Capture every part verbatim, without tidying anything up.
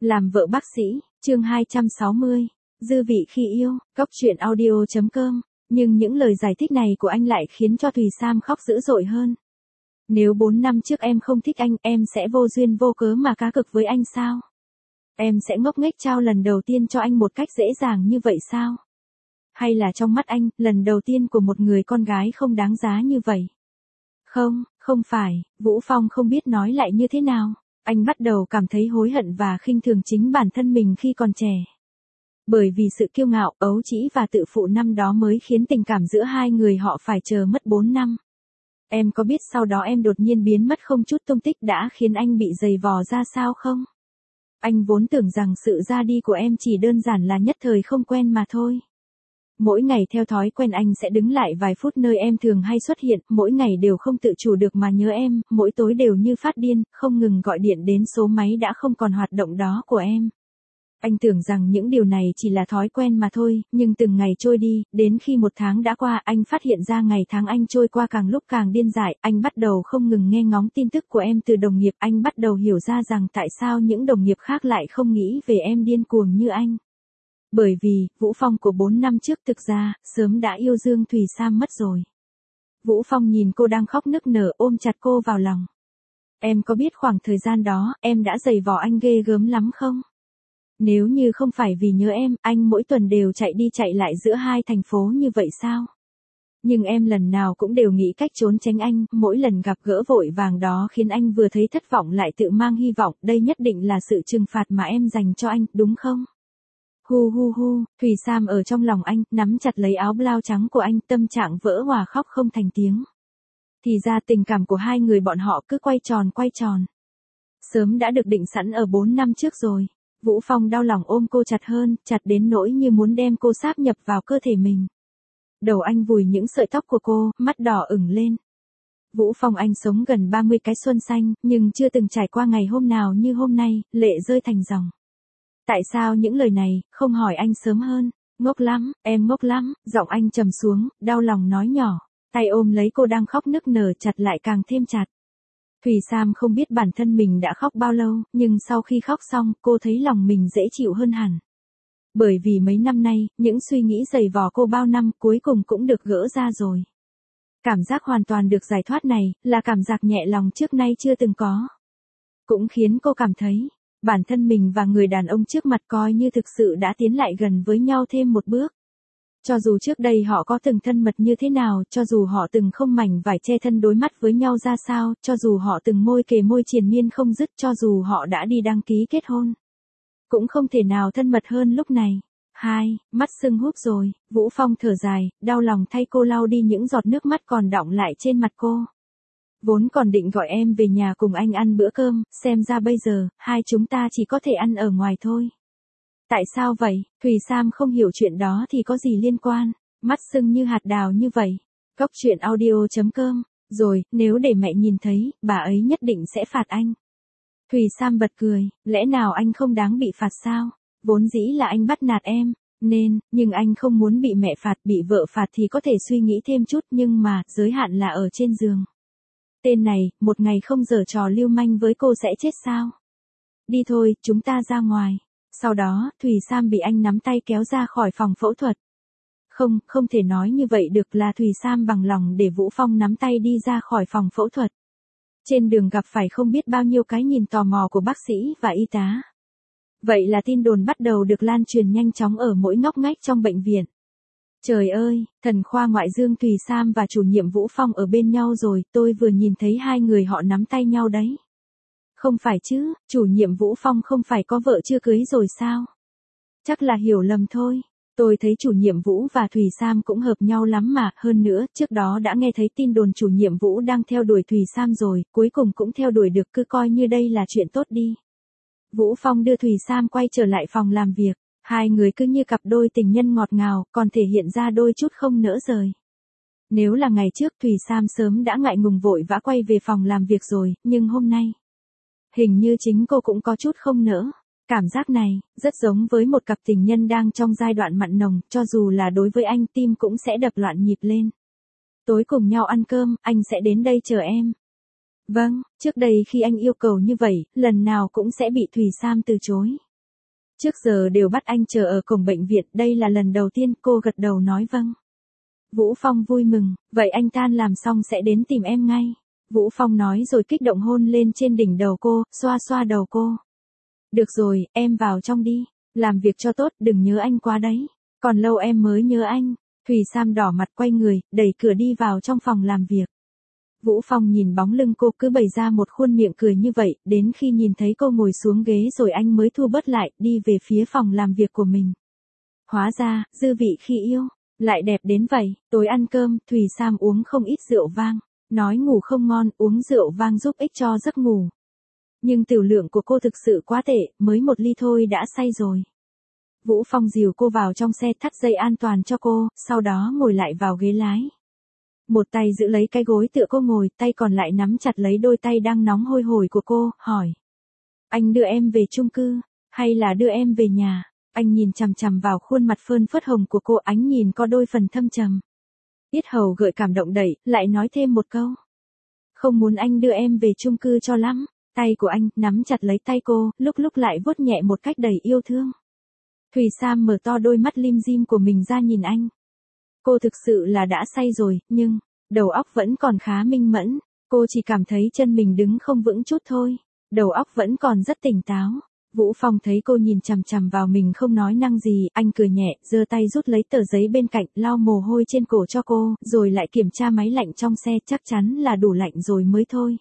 Làm vợ bác sĩ, chương hai trăm sáu mươi, dư vị khi yêu, cốc truyện audio.com, nhưng những lời giải thích này của anh lại khiến cho Thùy Sam khóc dữ dội hơn. Nếu bốn năm trước em không thích anh, em sẽ vô duyên vô cớ mà cá cược với anh sao? Em sẽ ngốc nghếch trao lần đầu tiên cho anh một cách dễ dàng như vậy sao? Hay là trong mắt anh, lần đầu tiên của một người con gái không đáng giá như vậy? Không, không phải, Vũ Phong không biết nói lại như thế nào. Anh bắt đầu cảm thấy hối hận và khinh thường chính bản thân mình khi còn trẻ. Bởi vì sự kiêu ngạo, ấu trĩ và tự phụ năm đó mới khiến tình cảm giữa hai người họ phải chờ mất bốn năm. Em có biết sau đó em đột nhiên biến mất không chút tung tích đã khiến anh bị giày vò ra sao không? Anh vốn tưởng rằng sự ra đi của em chỉ đơn giản là nhất thời không quen mà thôi. Mỗi ngày theo thói quen anh sẽ đứng lại vài phút nơi em thường hay xuất hiện, mỗi ngày đều không tự chủ được mà nhớ em, mỗi tối đều như phát điên, không ngừng gọi điện đến số máy đã không còn hoạt động đó của em. Anh tưởng rằng những điều này chỉ là thói quen mà thôi, nhưng từng ngày trôi đi, đến khi một tháng đã qua, anh phát hiện ra ngày tháng anh trôi qua càng lúc càng điên dại, anh bắt đầu không ngừng nghe ngóng tin tức của em từ đồng nghiệp, anh bắt đầu hiểu ra rằng tại sao những đồng nghiệp khác lại không nghĩ về em điên cuồng như anh. Bởi vì, Vũ Phong của bốn năm trước thực ra, sớm đã yêu Dương Thùy Sam mất rồi. Vũ Phong nhìn cô đang khóc nức nở ôm chặt cô vào lòng. Em có biết khoảng thời gian đó, em đã giày vò anh ghê gớm lắm không? Nếu như không phải vì nhớ em, anh mỗi tuần đều chạy đi chạy lại giữa hai thành phố như vậy sao? Nhưng em lần nào cũng đều nghĩ cách trốn tránh anh, mỗi lần gặp gỡ vội vàng đó khiến anh vừa thấy thất vọng lại tự mang hy vọng, đây nhất định là sự trừng phạt mà em dành cho anh, đúng không? Hu hu hu, Thùy Sam ở trong lòng anh, nắm chặt lấy áo blau trắng của anh, tâm trạng vỡ hòa khóc không thành tiếng. Thì ra tình cảm của hai người bọn họ cứ quay tròn quay tròn. Sớm đã được định sẵn ở bốn năm trước rồi. Vũ Phong đau lòng ôm cô chặt hơn, chặt đến nỗi như muốn đem cô sáp nhập vào cơ thể mình. Đầu anh vùi những sợi tóc của cô, mắt đỏ ửng lên. Vũ Phong anh sống gần ba mươi cái xuân xanh, nhưng chưa từng trải qua ngày hôm nào như hôm nay, lệ rơi thành dòng. Tại sao những lời này, không hỏi anh sớm hơn? Ngốc lắm, em ngốc lắm, giọng anh trầm xuống, đau lòng nói nhỏ, tay ôm lấy cô đang khóc nức nở chặt lại càng thêm chặt. Thùy Sam không biết bản thân mình đã khóc bao lâu, nhưng sau khi khóc xong, cô thấy lòng mình dễ chịu hơn hẳn. Bởi vì mấy năm nay, những suy nghĩ giày vò cô bao năm cuối cùng cũng được gỡ ra rồi. Cảm giác hoàn toàn được giải thoát này, là cảm giác nhẹ lòng trước nay chưa từng có. Cũng khiến cô cảm thấy, bản thân mình và người đàn ông trước mặt coi như thực sự đã tiến lại gần với nhau thêm một bước. Cho dù trước đây họ có từng thân mật như thế nào, cho dù họ từng không mảnh vải che thân đối mắt với nhau ra sao, cho dù họ từng môi kề môi triền miên không dứt, cho dù họ đã đi đăng ký kết hôn. Cũng không thể nào thân mật hơn lúc này. Hai, mắt sưng húp rồi, Vũ Phong thở dài, đau lòng thay cô lau đi những giọt nước mắt còn đọng lại trên mặt cô. Vốn còn định gọi em về nhà cùng anh ăn bữa cơm, xem ra bây giờ, hai chúng ta chỉ có thể ăn ở ngoài thôi. Tại sao vậy? Thùy Sam không hiểu chuyện đó thì có gì liên quan, mắt sưng như hạt đào như vậy. Cốc truyện audio.com, rồi, nếu để mẹ nhìn thấy, bà ấy nhất định sẽ phạt anh. Thùy Sam bật cười, lẽ nào anh không đáng bị phạt sao? Vốn dĩ là anh bắt nạt em, nên, nhưng anh không muốn bị mẹ phạt, bị vợ phạt thì có thể suy nghĩ thêm chút, nhưng mà, giới hạn là ở trên giường. Tên này, một ngày không giở trò lưu manh với cô sẽ chết sao? Đi thôi, chúng ta ra ngoài. Sau đó, Thùy Sam bị anh nắm tay kéo ra khỏi phòng phẫu thuật. Không, không thể nói như vậy được, là Thùy Sam bằng lòng để Vũ Phong nắm tay đi ra khỏi phòng phẫu thuật. Trên đường gặp phải không biết bao nhiêu cái nhìn tò mò của bác sĩ và y tá. Vậy là tin đồn bắt đầu được lan truyền nhanh chóng ở mỗi ngóc ngách trong bệnh viện. Trời ơi, thần khoa ngoại Dương Thùy Sam và chủ nhiệm Vũ Phong ở bên nhau rồi, tôi vừa nhìn thấy hai người họ nắm tay nhau đấy. Không phải chứ, chủ nhiệm Vũ Phong không phải có vợ chưa cưới rồi sao? Chắc là hiểu lầm thôi. Tôi thấy chủ nhiệm Vũ và Thùy Sam cũng hợp nhau lắm mà, hơn nữa, trước đó đã nghe thấy tin đồn chủ nhiệm Vũ đang theo đuổi Thùy Sam rồi, cuối cùng cũng theo đuổi được, cứ coi như đây là chuyện tốt đi. Vũ Phong đưa Thùy Sam quay trở lại phòng làm việc, hai người cứ như cặp đôi tình nhân ngọt ngào, còn thể hiện ra đôi chút không nỡ rời. Nếu là ngày trước Thùy Sam sớm đã ngại ngùng vội vã quay về phòng làm việc rồi, nhưng hôm nay, hình như chính cô cũng có chút không nỡ. Cảm giác này, rất giống với một cặp tình nhân đang trong giai đoạn mặn nồng, cho dù là đối với anh tim cũng sẽ đập loạn nhịp lên. Tối cùng nhau ăn cơm, anh sẽ đến đây chờ em. Vâng, trước đây khi anh yêu cầu như vậy, lần nào cũng sẽ bị Thùy Sam từ chối. Trước giờ đều bắt anh chờ ở cổng bệnh viện, đây là lần đầu tiên. Cô gật đầu nói vâng. Vũ Phong vui mừng, vậy anh tan làm xong sẽ đến tìm em ngay. Vũ Phong nói rồi kích động hôn lên trên đỉnh đầu cô, xoa xoa đầu cô. Được rồi, em vào trong đi, làm việc cho tốt, đừng nhớ anh quá đấy. Còn lâu em mới nhớ anh. Thùy Sam đỏ mặt quay người, đẩy cửa đi vào trong phòng làm việc. Vũ Phong nhìn bóng lưng cô cứ bày ra một khuôn miệng cười như vậy, đến khi nhìn thấy cô ngồi xuống ghế rồi anh mới thu bớt lại, đi về phía phòng làm việc của mình. Hóa ra, dư vị khi yêu, lại đẹp đến vậy. Tối ăn cơm, Thùy Sam uống không ít rượu vang, nói ngủ không ngon, uống rượu vang giúp ích cho giấc ngủ. Nhưng tiểu lượng của cô thực sự quá tệ, mới một ly thôi đã say rồi. Vũ Phong dìu cô vào trong xe, thắt dây an toàn cho cô, sau đó ngồi lại vào ghế lái. Một tay giữ lấy cái gối tựa cô ngồi, tay còn lại nắm chặt lấy đôi tay đang nóng hôi hổi của cô, hỏi. Anh đưa em về chung cư, hay là đưa em về nhà? Anh nhìn chằm chằm vào khuôn mặt phơn phớt hồng của cô, ánh nhìn có đôi phần thâm trầm. Yết hầu gợi cảm động đẩy, lại nói thêm một câu. Không muốn anh đưa em về chung cư cho lắm. Tay của anh nắm chặt lấy tay cô, lúc lúc lại vuốt nhẹ một cách đầy yêu thương. Thùy Sam mở to đôi mắt lim dim của mình ra nhìn anh. Cô thực sự là đã say rồi, nhưng đầu óc vẫn còn khá minh mẫn. Cô chỉ cảm thấy chân mình đứng không vững chút thôi. Đầu óc vẫn còn rất tỉnh táo. Vũ Phong thấy cô nhìn chằm chằm vào mình không nói năng gì, anh cười nhẹ, giơ tay rút lấy tờ giấy bên cạnh, lau mồ hôi trên cổ cho cô, rồi lại kiểm tra máy lạnh trong xe, chắc chắn là đủ lạnh rồi mới thôi.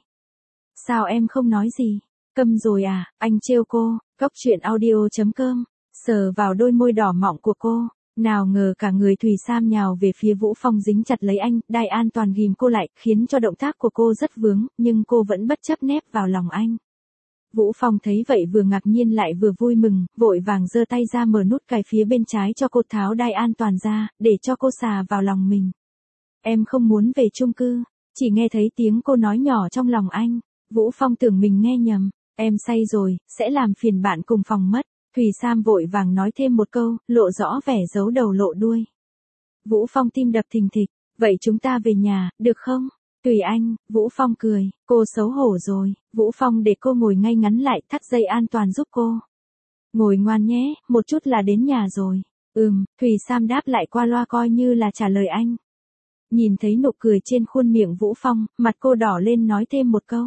Sao em không nói gì? Câm rồi à? Anh trêu cô. Cóc truyện audio chấm com. Sờ vào đôi môi đỏ mọng của cô. Nào ngờ cả người Thùy Sam nhào về phía Vũ Phong dính chặt lấy anh, đai an toàn ghìm cô lại, khiến cho động tác của cô rất vướng, nhưng cô vẫn bất chấp nép vào lòng anh. Vũ Phong thấy vậy vừa ngạc nhiên lại vừa vui mừng, vội vàng giơ tay ra mở nút cài phía bên trái cho cô, tháo đai an toàn ra, để cho cô xà vào lòng mình. Em không muốn về chung cư, chỉ nghe thấy tiếng cô nói nhỏ trong lòng anh. Vũ Phong tưởng mình nghe nhầm, em say rồi, sẽ làm phiền bạn cùng phòng mất. Thùy Sam vội vàng nói thêm một câu, lộ rõ vẻ giấu đầu lộ đuôi. Vũ Phong tim đập thình thịch, vậy chúng ta về nhà, được không? Tùy anh. Vũ Phong cười, cô xấu hổ rồi. Vũ Phong để cô ngồi ngay ngắn lại, thắt dây an toàn giúp cô. Ngồi ngoan nhé, một chút là đến nhà rồi. Ừm, Thùy Sam đáp lại qua loa coi như là trả lời anh. Nhìn thấy nụ cười trên khuôn miệng Vũ Phong, mặt cô đỏ lên nói thêm một câu.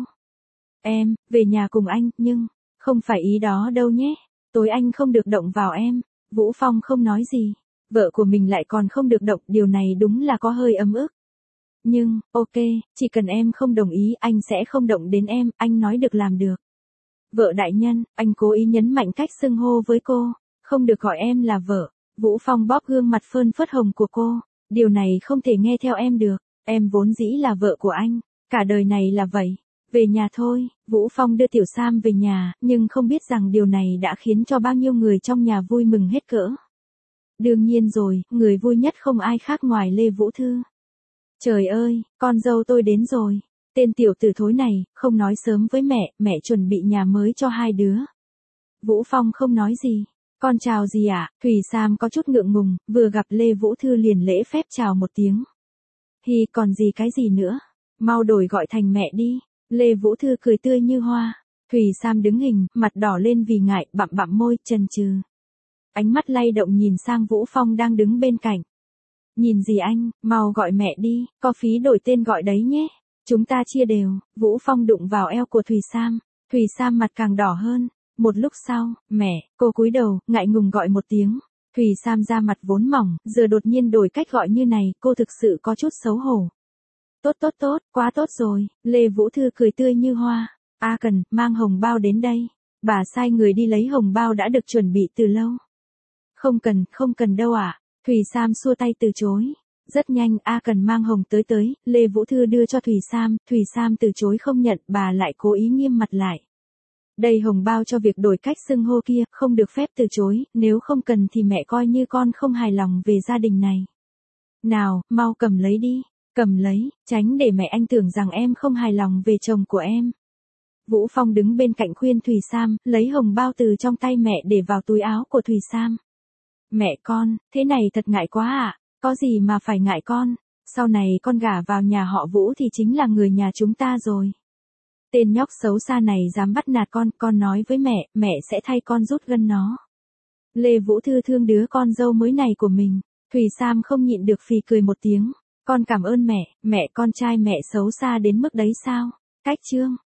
Em, về nhà cùng anh, nhưng, không phải ý đó đâu nhé. Tối anh không được động vào em. Vũ Phong không nói gì. Vợ của mình lại còn không được động, điều này đúng là có hơi ấm ức. Nhưng, ok, chỉ cần em không đồng ý, anh sẽ không động đến em, anh nói được làm được. Vợ đại nhân, anh cố ý nhấn mạnh cách xưng hô với cô. Không được gọi em là vợ. Vũ Phong bóp gương mặt phơn phớt hồng của cô. Điều này không thể nghe theo em được. Em vốn dĩ là vợ của anh. Cả đời này là vậy. Về nhà thôi. Vũ Phong đưa Tiểu Sam về nhà, nhưng không biết rằng điều này đã khiến cho bao nhiêu người trong nhà vui mừng hết cỡ. Đương nhiên rồi, người vui nhất không ai khác ngoài Lê Vũ Thư. Trời ơi, con dâu tôi đến rồi. Tên tiểu tử thối này, không nói sớm với mẹ, mẹ chuẩn bị nhà mới cho hai đứa. Vũ Phong không nói gì. Con chào gì ạ? À? Thùy Sam có chút ngượng ngùng, vừa gặp Lê Vũ Thư liền lễ phép chào một tiếng. Hi, còn gì cái gì nữa? Mau đổi gọi thành mẹ đi. Lê Vũ Thư cười tươi như hoa. Thùy Sam đứng hình, mặt đỏ lên vì ngại, bặm bặm môi, chần chừ. Ánh mắt lay động nhìn sang Vũ Phong đang đứng bên cạnh. Nhìn gì anh, mau gọi mẹ đi, có phí đổi tên gọi đấy nhé. Chúng ta chia đều. Vũ Phong đụng vào eo của Thùy Sam. Thùy Sam mặt càng đỏ hơn. Một lúc sau, mẹ, cô cúi đầu, ngại ngùng gọi một tiếng. Thùy Sam da mặt vốn mỏng, giờ đột nhiên đổi cách gọi như này, cô thực sự có chút xấu hổ. Tốt tốt tốt, quá tốt rồi. Lê Vũ Thư cười tươi như hoa. A Cần, mang hồng bao đến đây. Bà sai người đi lấy hồng bao đã được chuẩn bị từ lâu. Không cần, không cần đâu ạ. À? Thùy Sam xua tay từ chối. Rất nhanh, A Cần mang hồng tới tới, Lê Vũ Thư đưa cho Thùy Sam, Thùy Sam từ chối không nhận, bà lại cố ý nghiêm mặt lại. Đây hồng bao cho việc đổi cách xưng hô kia, không được phép từ chối, nếu không cần thì mẹ coi như con không hài lòng về gia đình này. Nào, mau cầm lấy đi, cầm lấy, tránh để mẹ anh tưởng rằng em không hài lòng về chồng của em. Vũ Phong đứng bên cạnh khuyên Thùy Sam, lấy hồng bao từ trong tay mẹ để vào túi áo của Thùy Sam. Mẹ con, thế này thật ngại quá ạ, à? Có gì mà phải ngại con, sau này con gả vào nhà họ Vũ thì chính là người nhà chúng ta rồi. Tên nhóc xấu xa này dám bắt nạt con, con nói với mẹ, mẹ sẽ thay con rút gân nó. Lê Vũ Thư thương đứa con dâu mới này của mình. Thùy Sam không nhịn được phì cười một tiếng. Con cảm ơn mẹ, mẹ con trai mẹ xấu xa đến mức đấy sao? Cách chương.